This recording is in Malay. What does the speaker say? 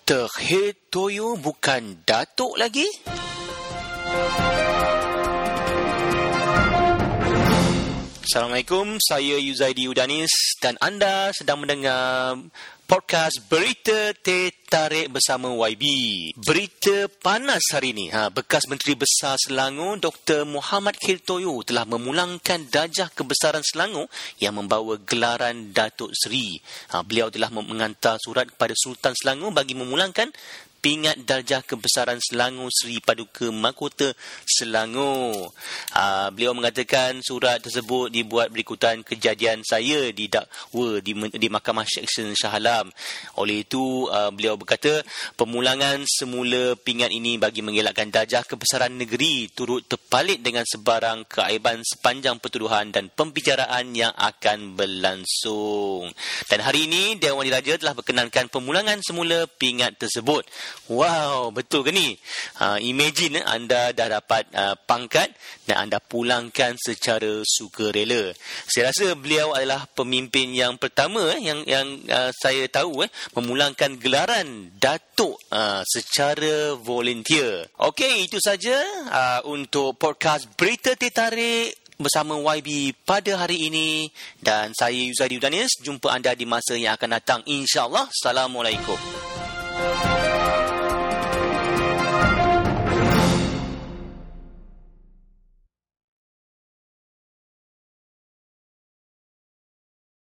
Dr. Hetoyo bukan Datuk lagi? Assalamualaikum, saya Yuzaidi Udanis dan anda sedang mendengar podcast Berita Teh Tarik bersama YB. Berita panas hari ini. Bekas Menteri Besar Selangor Dr. Muhammad Hetoyo telah memulangkan darjah kebesaran Selangor yang membawa gelaran Datuk Seri. Beliau telah menghantar surat kepada Sultan Selangor bagi memulangkan pingat darjah kebesaran Selangor Seri Paduka Mahkota Selangor. Beliau mengatakan surat tersebut dibuat berikutan kejadian saya didakwa di Mahkamah Seksyen Shah Alam. Oleh itu, beliau berkata pemulangan semula pingat ini bagi mengelakkan darjah kebesaran negeri turut terpalit dengan sebarang keaiban sepanjang pertuduhan dan pembicaraan yang akan berlangsung. Dan hari ini, Dewan Diraja telah berkenankan pemulangan semula pingat tersebut. Wow, betul ke ni? Imagine anda dah dapat pangkat dan anda pulangkan secara sukarela. Saya rasa beliau adalah pemimpin yang pertama yang saya tahu memulangkan gelaran Datuk secara volunteer. Okey, itu saja untuk podcast Berita Teh Tarik bersama YB pada hari ini, dan saya Yuzaidi Udanis. Jumpa anda di masa yang akan datang, insya-Allah. Assalamualaikum.